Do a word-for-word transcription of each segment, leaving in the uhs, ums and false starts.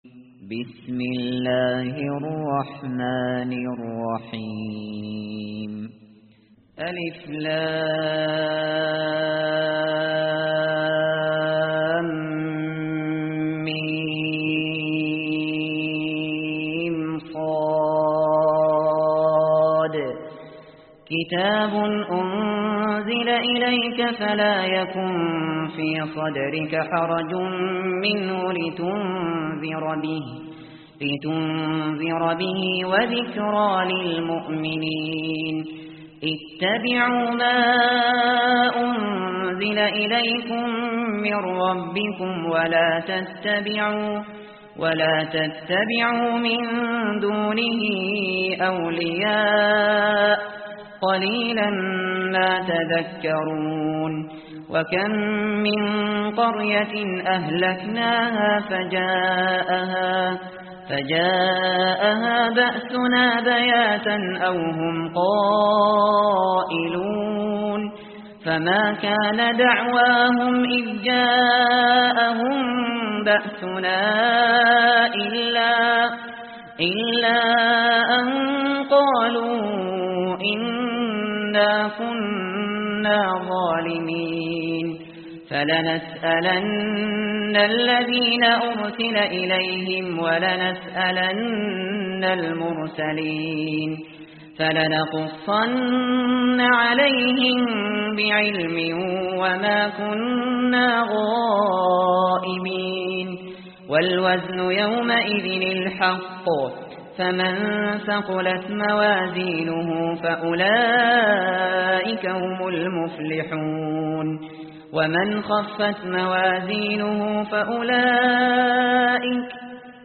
بسم الله الرحمن الرحيم ألف لام ميم صاد كتاب أنزل إليك فلا يكن في صدرك حرج منه لتنذر به لتنذر به وذكرى للمؤمنين اتبعوا ما أنزل إليكم من ربكم ولا تتبعوا ولا تتبعوا من دونه أولياء قليلا ما تذكرون وكم من قرية أهلكناها فجاءها فجاءها بأسنا بياتا أو هم قائلون فما كان دعواهم إذ جاءهم بأسنا إلا إلا أن قالوا إنا كنا ظالمين فلنسألن الذين أرسل إليهم ولنسألن المرسلين فلنقصن عليهم بعلم وما كنا غائبين والوزن يومئذ الحق فمن ثقلت موازينه فأولئك هم المفلحون ومن خفت موازينه فأولئك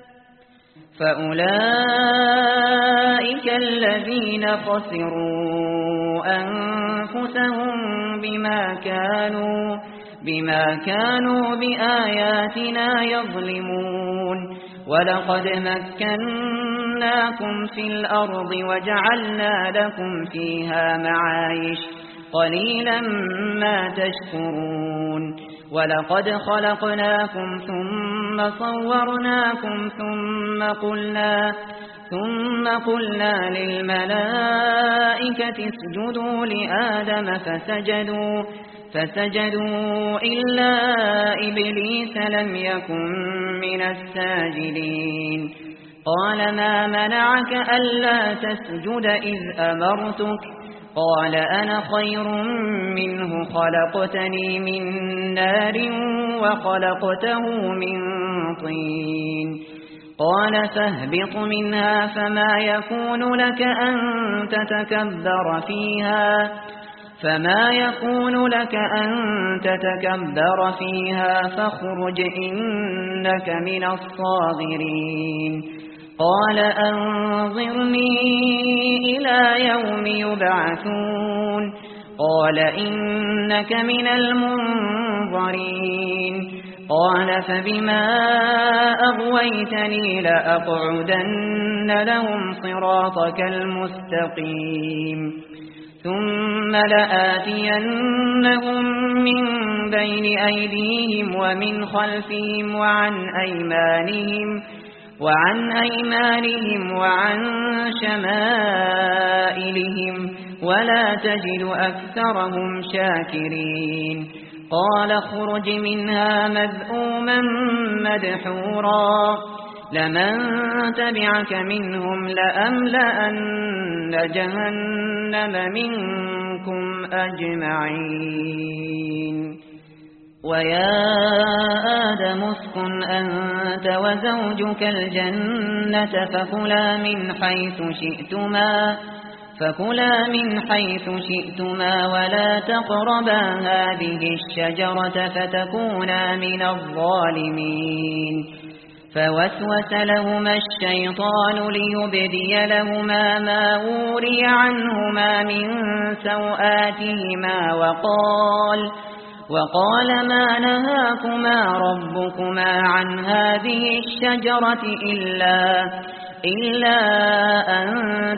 فأولئك الذين خسروا أنفسهم بما كانوا بما كانوا بآياتنا يظلمون ولقد مكناكم في الأرض وجعلنا لكم فيها معايش قليلا ما تشكرون ولقد خلقناكم ثم صورناكم ثم قلنا ثم قلنا للملائكة اسجدوا لآدم فسجدوا فسجدوا إلا إبليس لم يكن من الساجدين قال ما منعك ألا تسجد إذ أمرتك قال أنا خير منه خلقتني من نار وخلقته من طين قال فاهبط منها فما يكون لك أن تتكبر فيها فما يكون لك أن تتكبر فيها فاخرج إنك من الصاغرين قال أنظرني إلى يوم يبعثون قال إنك من المنظرين قال فبما أغويتني لأقعدن لهم صراطك المستقيم ثم لآتينهم من بين أيديهم ومن خلفهم وعن أيمانهم وعن أيمانهم وعن شمائلهم ولا تجد أكثرهم شاكرين قال اخرج منها مذءوما مدحورا لمن تبعك منهم لأملأن جهنم منكم أجمعين ويا آدم اسكن أنت وزوجك الجنة فكلا من حيث شئتما فكلا من حيث شئتما ولا تقربا هذه الشجرة فتكونا من الظالمين فوسوس لهما الشيطان ليبدي لهما ما وري عنهما من سوآتهما وقال وقال ما نهاكما ربكما عن هذه الشجرة إلا إلا أن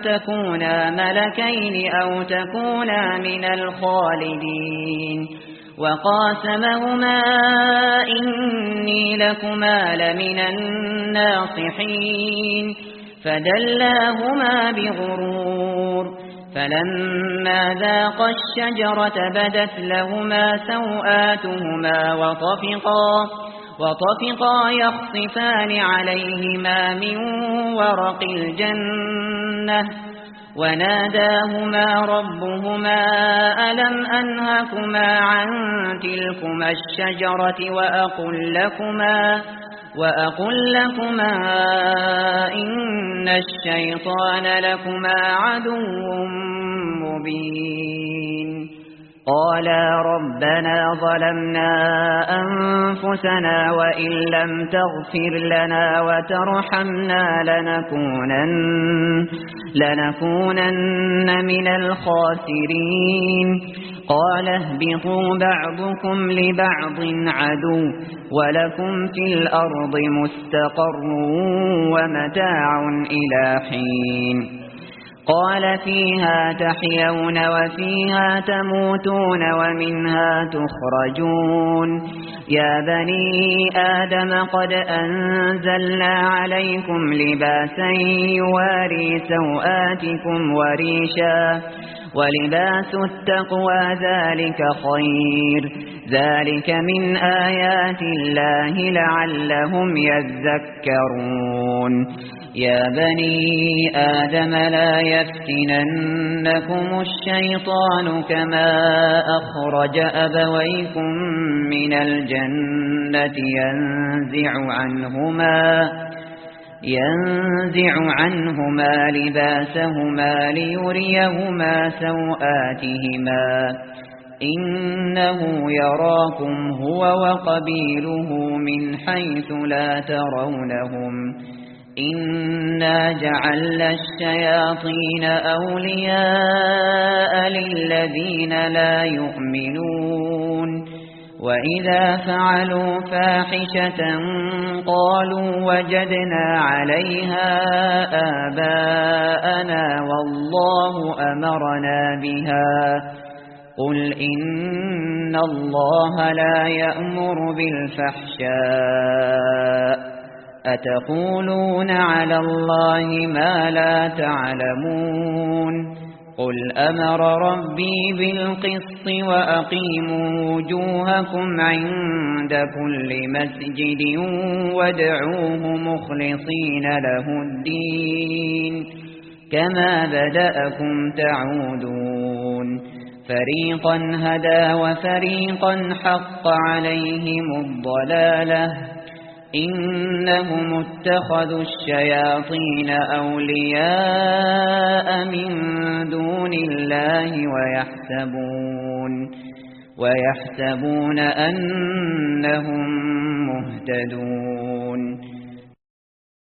تكونا ملكين أو تكونا من الخالدين وقاسمهما إني لكما لمن الناصحين فدلاهما بغرور فلما ذاقا الشجرة بدت لهما سوآتهما وطفقا وطفقا يخصفان عليهما من ورق الجنة وناداهما ربهما ألم أنهكما عن تلكما الشجرة وأقل لكما وأقل لكما إن الشيطان لكما عدو مبين قالا ربنا ظلمنا أنفسنا وإن لم تغفر لنا وترحمنا لنكونن, لنكونن من الخاسرين قال اهبطوا بعضكم لبعض عدو ولكم في الأرض مستقر ومتاع إلى حين قال فيها تحيون وفيها تموتون ومنها تخرجون يا بني آدم قد أنزلنا عليكم لباسا يواري سوآتكم وريشا ولباس التقوى ذلك خير ذلك من آيات الله لعلهم يذكرون يا بني آدم لا يفتننكم الشيطان كما أخرج أبويكم من الجنة ينزع عنهما ينزع عنهما لباسهما ليريهما سوآتهما إنه يراكم هو وقبيله من حيث لا ترونهم إنا جعلنا الشياطين أولياء للذين لا يؤمنون وإذا فعلوا فاحشة قالوا وجدنا عليها آباءنا والله أمرنا بها قل إن الله لا يأمر بالفحشاء أتقولون على الله ما لا تعلمون قل أمر ربي بالقسط وأقيموا وجوهكم عند كل مسجد وادعوه مخلصين له الدين كما بدأكم تعودون فريقا هدى وفريقا حق عليهم الضلالة إنهم اتخذوا الشياطين أولياء من دون الله ويحسبون ويحسبون أنهم مهتدون